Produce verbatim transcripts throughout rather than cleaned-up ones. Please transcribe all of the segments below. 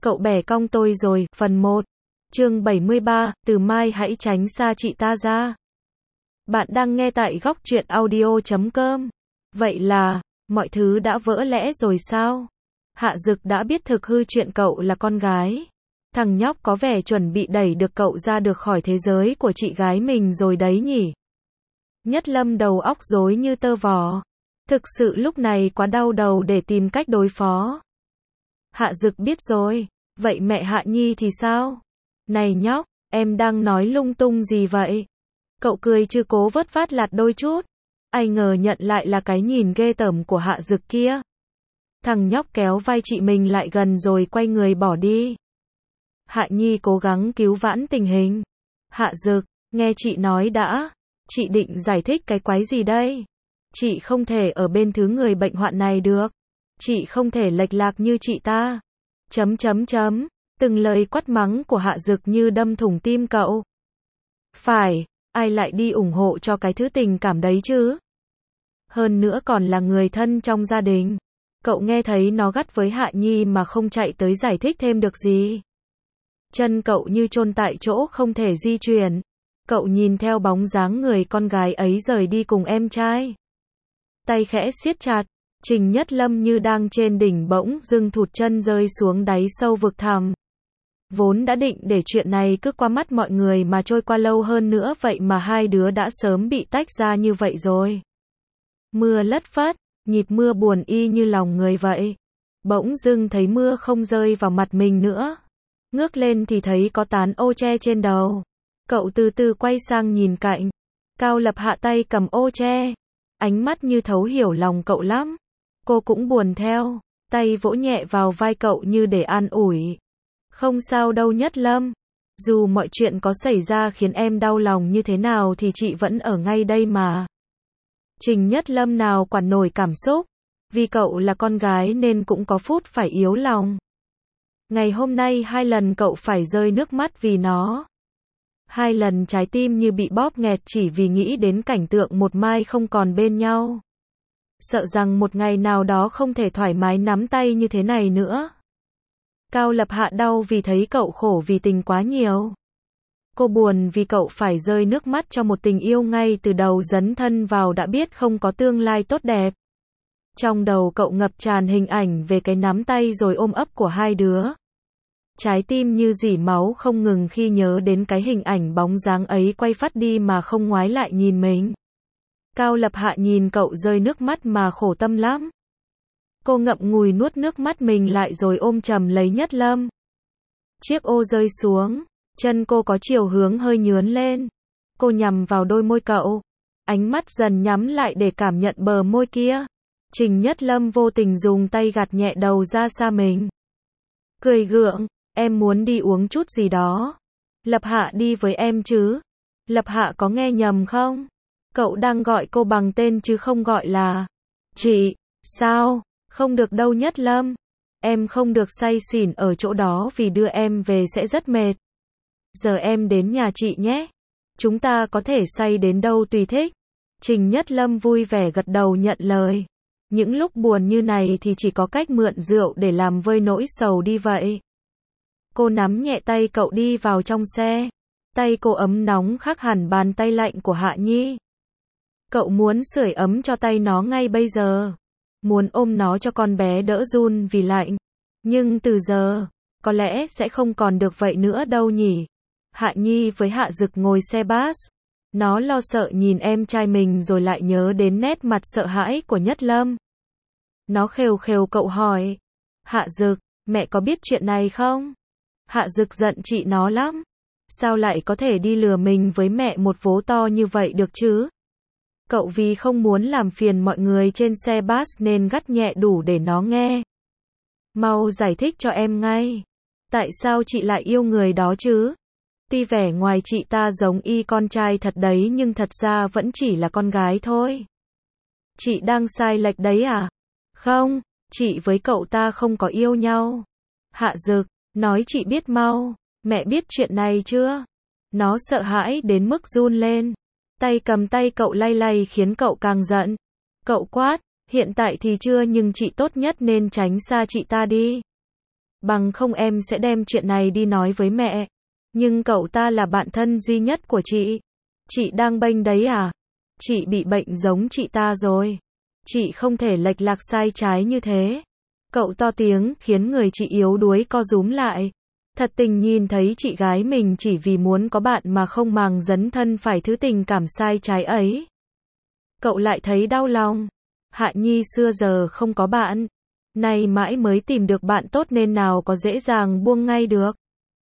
Cậu bẻ cong tôi rồi, phần một. Chương bảy mươi ba, từ mai hãy tránh xa chị ta ra. Bạn đang nghe tại góc truyện audio chấm com. Vậy là, mọi thứ đã vỡ lẽ rồi sao? Hạ Dực đã biết thực hư chuyện cậu là con gái. Thằng nhóc có vẻ chuẩn bị đẩy được cậu ra được khỏi thế giới của chị gái mình rồi đấy nhỉ? Nhất Lâm đầu óc rối như tơ vò. Thực sự lúc này quá đau đầu để tìm cách đối phó. Hạ Dực biết rồi. Vậy mẹ Hạ Nhi thì sao? Này nhóc, em đang nói lung tung gì vậy? Cậu cười chứ cố vớt vát lạt đôi chút. Ai ngờ nhận lại là cái nhìn ghê tởm của Hạ Dực kia. Thằng nhóc kéo vai chị mình lại gần rồi quay người bỏ đi. Hạ Nhi cố gắng cứu vãn tình hình. Hạ Dực, nghe chị nói đã. Chị định giải thích cái quái gì đây? Chị không thể ở bên thứ người bệnh hoạn này được. Chị không thể lệch lạc như chị ta. Chấm chấm chấm. Từng lời quát mắng của Hạ Dực như đâm thủng tim cậu. Phải, ai lại đi ủng hộ cho cái thứ tình cảm đấy chứ? Hơn nữa còn là người thân trong gia đình. Cậu nghe thấy nó gắt với Hạ Nhi mà không chạy tới giải thích thêm được gì. Chân cậu như chôn tại chỗ không thể di chuyển. Cậu nhìn theo bóng dáng người con gái ấy rời đi cùng em trai. Tay khẽ siết chặt. Trình Nhất Lâm như đang trên đỉnh bỗng dưng thụt chân rơi xuống đáy sâu vực thẳm. Vốn đã định để chuyện này cứ qua mắt mọi người mà trôi qua lâu hơn nữa vậy mà hai đứa đã sớm bị tách ra như vậy rồi. Mưa lất phất, nhịp mưa buồn y như lòng người vậy. Bỗng dưng thấy mưa không rơi vào mặt mình nữa. Ngước lên thì thấy có tán ô che trên đầu. Cậu từ từ quay sang nhìn cạnh. Cao Lập hạ tay cầm ô che. Ánh mắt như thấu hiểu lòng cậu lắm. Cô cũng buồn theo. Tay vỗ nhẹ vào vai cậu như để an ủi. Không sao đâu Nhất Lâm. Dù mọi chuyện có xảy ra khiến em đau lòng như thế nào thì chị vẫn ở ngay đây mà. Trình Nhất Lâm nào quản nổi cảm xúc. Vì cậu là con gái nên cũng có phút phải yếu lòng. Ngày hôm nay hai lần cậu phải rơi nước mắt vì nó. Hai lần trái tim như bị bóp nghẹt chỉ vì nghĩ đến cảnh tượng một mai không còn bên nhau. Sợ rằng một ngày nào đó không thể thoải mái nắm tay như thế này nữa. Cao Lập hạ đau vì thấy cậu khổ vì tình quá nhiều. Cô buồn vì cậu phải rơi nước mắt cho một tình yêu ngay từ đầu dấn thân vào đã biết không có tương lai tốt đẹp. Trong đầu cậu ngập tràn hình ảnh về cái nắm tay rồi ôm ấp của hai đứa. Trái tim như rỉ máu không ngừng khi nhớ đến cái hình ảnh bóng dáng ấy quay phát đi mà không ngoái lại nhìn mình. Cao Lập hạ nhìn cậu rơi nước mắt mà khổ tâm lắm. Cô ngậm ngùi nuốt nước mắt mình lại rồi ôm chầm lấy Nhất Lâm. Chiếc ô rơi xuống, chân cô có chiều hướng hơi nhướn lên. Cô nhằm vào đôi môi cậu. Ánh mắt dần nhắm lại để cảm nhận bờ môi kia. Trình Nhất Lâm vô tình dùng tay gạt nhẹ đầu ra xa mình. Cười gượng, em muốn đi uống chút gì đó. Lập Hạ đi với em chứ? Lập Hạ có nghe nhầm không? Cậu đang gọi cô bằng tên chứ không gọi là chị. Sao? Không được đâu Nhất Lâm. Em không được say xỉn ở chỗ đó vì đưa em về sẽ rất mệt. Giờ em đến nhà chị nhé. Chúng ta có thể say đến đâu tùy thích. Trình Nhất Lâm vui vẻ gật đầu nhận lời. Những lúc buồn như này thì chỉ có cách mượn rượu để làm vơi nỗi sầu đi vậy. Cô nắm nhẹ tay cậu đi vào trong xe. Tay cô ấm nóng khác hẳn bàn tay lạnh của Hạ Nhi. Cậu muốn sưởi ấm cho tay nó ngay bây giờ. Muốn ôm nó cho con bé đỡ run vì lạnh. Nhưng từ giờ, có lẽ sẽ không còn được vậy nữa đâu nhỉ. Hạ Nhi với Hạ Dực ngồi xe bus. Nó lo sợ nhìn em trai mình rồi lại nhớ đến nét mặt sợ hãi của Nhất Lâm. Nó khều khều cậu hỏi. Hạ Dực, mẹ có biết chuyện này không? Hạ Dực giận chị nó lắm. Sao lại có thể đi lừa mình với mẹ một vố to như vậy được chứ? Cậu vì không muốn làm phiền mọi người trên xe bus nên gắt nhẹ đủ để nó nghe. Mau giải thích cho em ngay. Tại sao chị lại yêu người đó chứ? Tuy vẻ ngoài chị ta giống y con trai thật đấy nhưng thật ra vẫn chỉ là con gái thôi. Chị đang sai lệch đấy à? Không, chị với cậu ta không có yêu nhau. Hạ Dực, nói chị biết mau. Mẹ biết chuyện này chưa? Nó sợ hãi đến mức run lên. Tay cầm tay cậu lay lay khiến cậu càng giận. Cậu quát, hiện tại thì chưa nhưng chị tốt nhất nên tránh xa chị ta đi. Bằng không em sẽ đem chuyện này đi nói với mẹ. Nhưng cậu ta là bạn thân duy nhất của chị. Chị đang bênh đấy à? Chị bị bệnh giống chị ta rồi. Chị không thể lệch lạc sai trái như thế. Cậu to tiếng khiến người chị yếu đuối co rúm lại. Thật tình nhìn thấy chị gái mình chỉ vì muốn có bạn mà không màng dấn thân phải thứ tình cảm sai trái ấy. Cậu lại thấy đau lòng. Hạ Nhi xưa giờ không có bạn. Nay mãi mới tìm được bạn tốt nên nào có dễ dàng buông ngay được.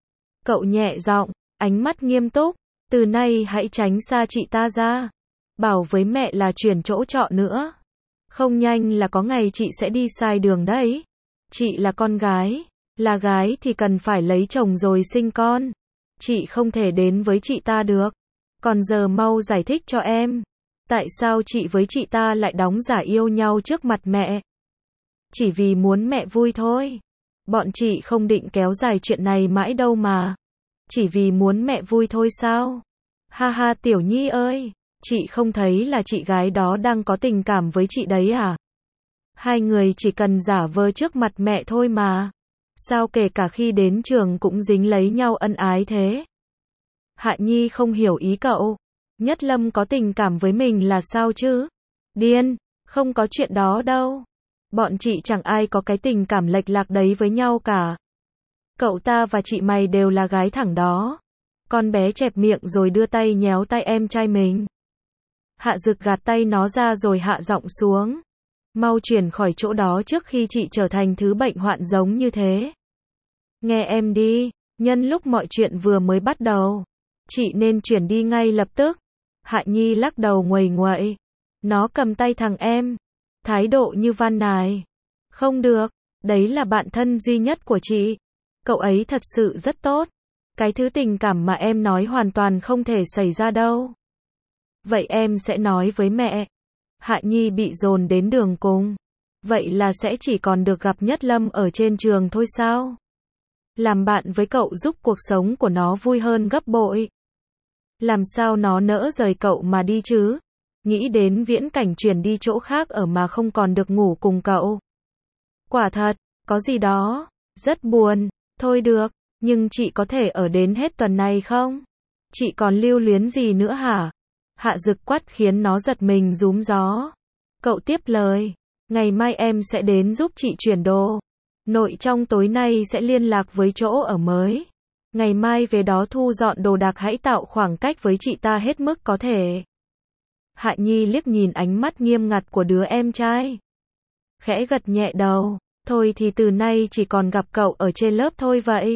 Cậu nhẹ giọng, ánh mắt nghiêm túc. Từ nay hãy tránh xa chị ta ra. Bảo với mẹ là chuyển chỗ trọ nữa. Không nhanh là có ngày chị sẽ đi sai đường đấy. Chị là con gái. Là gái thì cần phải lấy chồng rồi sinh con. Chị không thể đến với chị ta được. Còn giờ mau giải thích cho em. Tại sao chị với chị ta lại đóng giả yêu nhau trước mặt mẹ? Chỉ vì muốn mẹ vui thôi. Bọn chị không định kéo dài chuyện này mãi đâu mà. Chỉ vì muốn mẹ vui thôi sao? Ha ha Tiểu Nhi ơi, chị không thấy là chị gái đó đang có tình cảm với chị đấy à? Hai người chỉ cần giả vờ trước mặt mẹ thôi mà. Sao kể cả khi đến trường cũng dính lấy nhau ân ái thế? Hạ Nhi không hiểu ý cậu. Nhất Lâm có tình cảm với mình là sao chứ? Điên, không có chuyện đó đâu. Bọn chị chẳng ai có cái tình cảm lệch lạc đấy với nhau cả. Cậu ta và chị mày đều là gái thẳng đó. Con bé chẹp miệng rồi đưa tay nhéo tay em trai mình. Hạ Dực gạt tay nó ra rồi hạ giọng xuống. Mau chuyển khỏi chỗ đó trước khi chị trở thành thứ bệnh hoạn giống như thế. Nghe em đi, nhân lúc mọi chuyện vừa mới bắt đầu. Chị nên chuyển đi ngay lập tức. Hạ Nhi lắc đầu nguầy nguậy. Nó cầm tay thằng em. Thái độ như van nài. Không được, đấy là bạn thân duy nhất của chị. Cậu ấy thật sự rất tốt. Cái thứ tình cảm mà em nói hoàn toàn không thể xảy ra đâu. Vậy em sẽ nói với mẹ. Hạ Nhi bị dồn đến đường cùng. Vậy là sẽ chỉ còn được gặp Nhất Lâm ở trên trường thôi sao? Làm bạn với cậu giúp cuộc sống của nó vui hơn gấp bội. Làm sao nó nỡ rời cậu mà đi chứ? Nghĩ đến viễn cảnh chuyển đi chỗ khác ở mà không còn được ngủ cùng cậu. Quả thật, có gì đó, rất buồn. Thôi được, nhưng chị có thể ở đến hết tuần này không? Chị còn lưu luyến gì nữa hả? Hạ Dực quát khiến nó giật mình rúm gió. Cậu tiếp lời. Ngày mai em sẽ đến giúp chị chuyển đồ. Nội trong tối nay sẽ liên lạc với chỗ ở mới. Ngày mai về đó thu dọn đồ đạc, hãy tạo khoảng cách với chị ta hết mức có thể. Hạ Nhi liếc nhìn ánh mắt nghiêm ngặt của đứa em trai. Khẽ gật nhẹ đầu. Thôi thì từ nay chỉ còn gặp cậu ở trên lớp thôi vậy.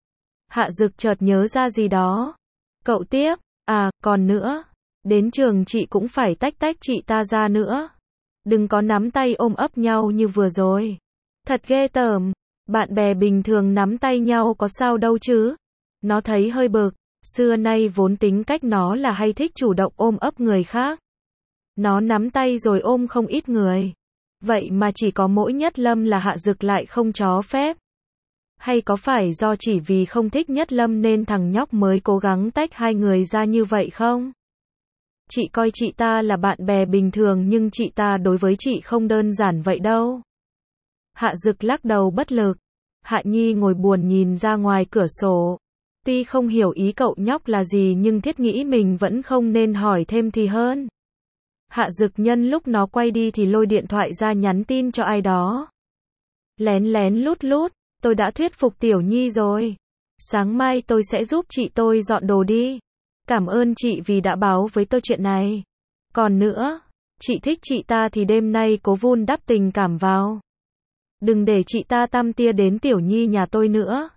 Hạ Dực chợt nhớ ra gì đó. Cậu tiếp. À, còn nữa. Đến trường chị cũng phải tách tách chị ta ra nữa. Đừng có nắm tay ôm ấp nhau như vừa rồi. Thật ghê tởm. Bạn bè bình thường nắm tay nhau có sao đâu chứ. Nó thấy hơi bực. Xưa nay vốn tính cách nó là hay thích chủ động ôm ấp người khác. Nó nắm tay rồi ôm không ít người. Vậy mà chỉ có mỗi Nhất Lâm là Hạ Dực lại không cho phép. Hay có phải do chỉ vì không thích Nhất Lâm nên thằng nhóc mới cố gắng tách hai người ra như vậy không? Chị coi chị ta là bạn bè bình thường nhưng chị ta đối với chị không đơn giản vậy đâu. Hạ Dực lắc đầu bất lực. Hạ Nhi ngồi buồn nhìn ra ngoài cửa sổ. Tuy không hiểu ý cậu nhóc là gì nhưng thiết nghĩ mình vẫn không nên hỏi thêm thì hơn. Hạ Dực nhân lúc nó quay đi thì lôi điện thoại ra nhắn tin cho ai đó. Lén lén lút lút, tôi đã thuyết phục Tiểu Nhi rồi. Sáng mai tôi sẽ giúp chị tôi dọn đồ đi. Cảm ơn chị vì đã báo với tôi chuyện này. Còn nữa, chị thích chị ta thì đêm nay cố vun đắp tình cảm vào. Đừng để chị ta tăm tia đến Tiểu Nhi nhà tôi nữa.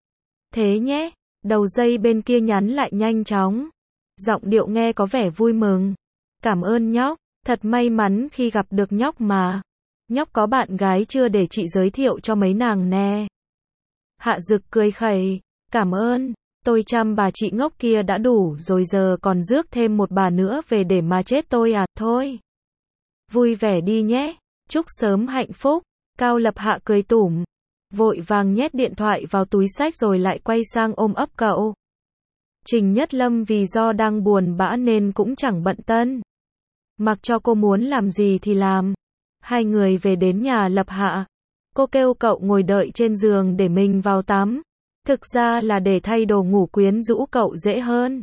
Thế nhé, đầu dây bên kia nhắn lại nhanh chóng. Giọng điệu nghe có vẻ vui mừng. Cảm ơn nhóc, thật may mắn khi gặp được nhóc mà. Nhóc có bạn gái chưa để chị giới thiệu cho mấy nàng nè. Hạ Dực cười khẩy, cảm ơn, tôi chăm bà chị ngốc kia đã đủ rồi, giờ còn rước thêm một bà nữa về để mà chết tôi à, thôi. Vui vẻ đi nhé, chúc sớm hạnh phúc. Cao Lập Hạ cười tủm, vội vàng nhét điện thoại vào túi xách rồi lại quay sang ôm ấp cậu. Trình Nhất Lâm vì do đang buồn bã nên cũng chẳng bận tâm. Mặc cho cô muốn làm gì thì làm. Hai người về đến nhà Lập Hạ. Cô kêu cậu ngồi đợi trên giường để mình vào tắm. Thực ra là để thay đồ ngủ quyến rũ cậu dễ hơn.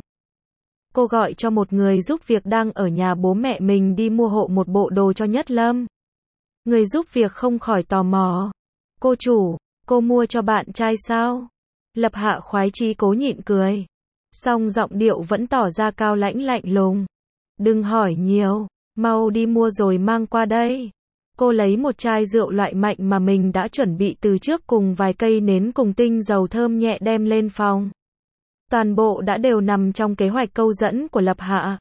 Cô gọi cho một người giúp việc đang ở nhà bố mẹ mình đi mua hộ một bộ đồ cho Nhất Lâm. Người giúp việc không khỏi tò mò. Cô chủ, cô mua cho bạn trai sao? Lập Hạ khoái chí cố nhịn cười. Song giọng điệu vẫn tỏ ra cao lãnh lạnh lùng. Đừng hỏi nhiều, mau đi mua rồi mang qua đây. Cô lấy một chai rượu loại mạnh mà mình đã chuẩn bị từ trước cùng vài cây nến cùng tinh dầu thơm nhẹ đem lên phòng. Toàn bộ đã đều nằm trong kế hoạch câu dẫn của Lập Hạ.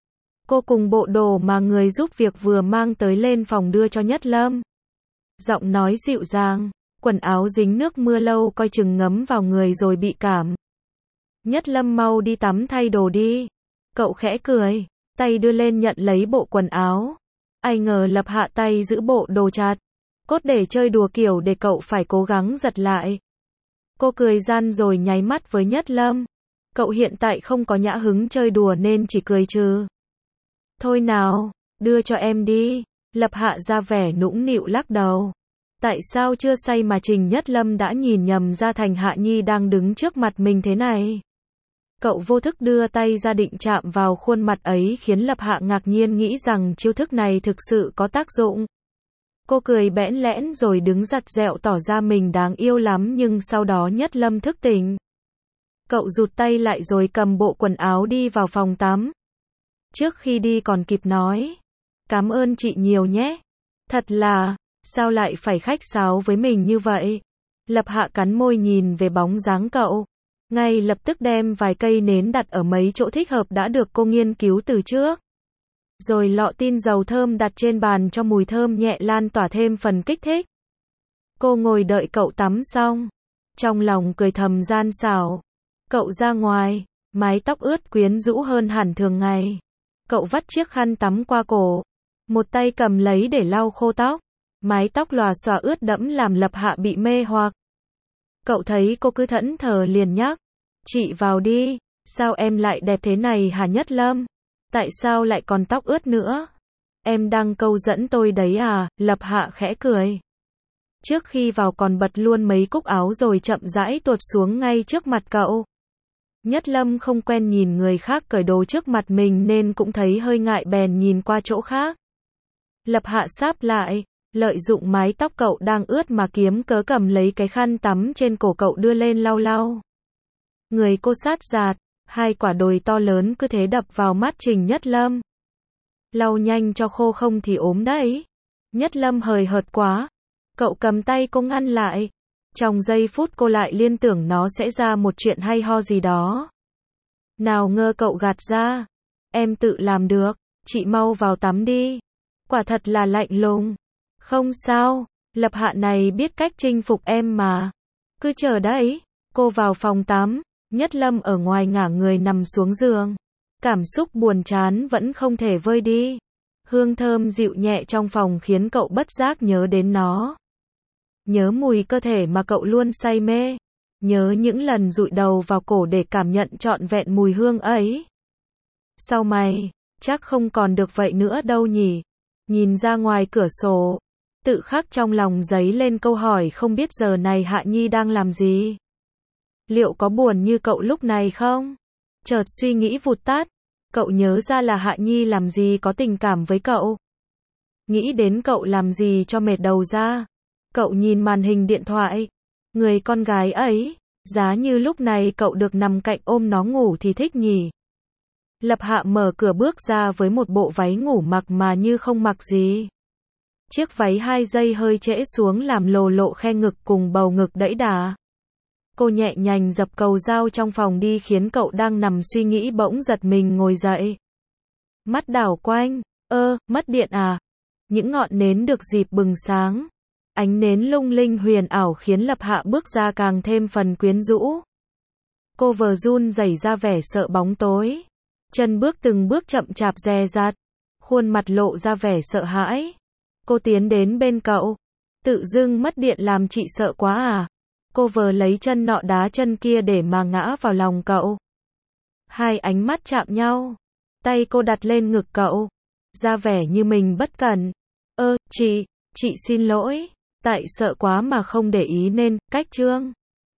Cô cùng bộ đồ mà người giúp việc vừa mang tới lên phòng đưa cho Nhất Lâm. Giọng nói dịu dàng, quần áo dính nước mưa lâu coi chừng ngấm vào người rồi bị cảm. Nhất Lâm mau đi tắm thay đồ đi. Cậu khẽ cười, tay đưa lên nhận lấy bộ quần áo. Ai ngờ Lập Hạ tay giữ bộ đồ chặt. Cốt để chơi đùa kiểu để cậu phải cố gắng giật lại. Cô cười gian rồi nháy mắt với Nhất Lâm. Cậu hiện tại không có nhã hứng chơi đùa nên chỉ cười trừ. Thôi nào, đưa cho em đi. Lập Hạ ra vẻ nũng nịu lắc đầu. Tại sao chưa say mà Trình Nhất Lâm đã nhìn nhầm ra thành Hạ Nhi đang đứng trước mặt mình thế này. Cậu vô thức đưa tay ra định chạm vào khuôn mặt ấy khiến Lập Hạ ngạc nhiên nghĩ rằng chiêu thức này thực sự có tác dụng. Cô cười bẽn lẽn rồi đứng giặt dẹo tỏ ra mình đáng yêu lắm nhưng sau đó Nhất Lâm thức tỉnh. Cậu rụt tay lại rồi cầm bộ quần áo đi vào phòng tắm. Trước khi đi còn kịp nói. Cảm ơn chị nhiều nhé. Thật là, sao lại phải khách sáo với mình như vậy? Lập Hạ cắn môi nhìn về bóng dáng cậu. Ngay lập tức đem vài cây nến đặt ở mấy chỗ thích hợp đã được cô nghiên cứu từ trước. Rồi lọ tin dầu thơm đặt trên bàn cho mùi thơm nhẹ lan tỏa thêm phần kích thích. Cô ngồi đợi cậu tắm xong. Trong lòng cười thầm gian xảo. Cậu ra ngoài, mái tóc ướt quyến rũ hơn hẳn thường ngày. Cậu vắt chiếc khăn tắm qua cổ. Một tay cầm lấy để lau khô tóc. Mái tóc lòa xòa ướt đẫm làm Lập Hạ bị mê hoặc. Cậu thấy cô cứ thẫn thờ liền nhắc. Chị vào đi, sao em lại đẹp thế này hả Nhất Lâm? Tại sao lại còn tóc ướt nữa? Em đang câu dẫn tôi đấy à? Lập Hạ khẽ cười. Trước khi vào còn bật luôn mấy cúc áo rồi chậm rãi tuột xuống ngay trước mặt cậu. Nhất Lâm không quen nhìn người khác cởi đồ trước mặt mình nên cũng thấy hơi ngại bèn nhìn qua chỗ khác. Lập Hạ sáp lại, lợi dụng mái tóc cậu đang ướt mà kiếm cớ cầm lấy cái khăn tắm trên cổ cậu đưa lên lau lau. Người cô sát giạt, hai quả đồi to lớn cứ thế đập vào mắt Trình Nhất Lâm. Lau nhanh cho khô không thì ốm đấy. Nhất Lâm hời hợt quá. Cậu cầm tay cô ngăn lại. Trong giây phút cô lại liên tưởng nó sẽ ra một chuyện hay ho gì đó. Nào ngờ cậu gạt ra. Em tự làm được, chị mau vào tắm đi. Quả thật là lạnh lùng. Không sao, Lập Hạ này biết cách chinh phục em mà. Cứ chờ đấy. Cô vào phòng tắm. Nhất Lâm ở ngoài ngả người nằm xuống giường. Cảm xúc buồn chán vẫn không thể vơi đi. Hương thơm dịu nhẹ trong phòng khiến cậu bất giác nhớ đến nó. Nhớ mùi cơ thể mà cậu luôn say mê. Nhớ những lần dụi đầu vào cổ để cảm nhận trọn vẹn mùi hương ấy. Sau mày, chắc không còn được vậy nữa đâu nhỉ. Nhìn ra ngoài cửa sổ. Tự khắc trong lòng dấy lên câu hỏi không biết giờ này Hạ Nhi đang làm gì. Liệu có buồn như cậu lúc này không? Chợt suy nghĩ vụt tắt. Cậu nhớ ra là Hạ Nhi làm gì có tình cảm với cậu. Nghĩ đến cậu làm gì cho mệt đầu ra. Cậu nhìn màn hình điện thoại. Người con gái ấy, giá như lúc này cậu được nằm cạnh ôm nó ngủ thì thích nhỉ. Lập Hạ mở cửa bước ra với một bộ váy ngủ mặc mà như không mặc gì. Chiếc váy hai dây hơi trễ xuống làm lồ lộ khe ngực cùng bầu ngực đẫy đà. Cô nhẹ nhàng dập cầu dao trong phòng đi khiến cậu đang nằm suy nghĩ bỗng giật mình ngồi dậy. Mắt đảo quanh, ơ, mất điện à? Những ngọn nến được dịp bừng sáng. Ánh nến lung linh huyền ảo khiến Lập Hạ bước ra càng thêm phần quyến rũ. Cô vờ run rẩy ra vẻ sợ bóng tối. Chân bước từng bước chậm chạp dè dặt. Khuôn mặt lộ ra vẻ sợ hãi. Cô tiến đến bên cậu. Tự dưng mất điện làm chị sợ quá à? Cô vờ lấy chân nọ đá chân kia để mà ngã vào lòng cậu. Hai ánh mắt chạm nhau. Tay cô đặt lên ngực cậu. Ra vẻ như mình bất cẩn. Ơ, chị, chị xin lỗi. Tại sợ quá mà không để ý nên, cách chương.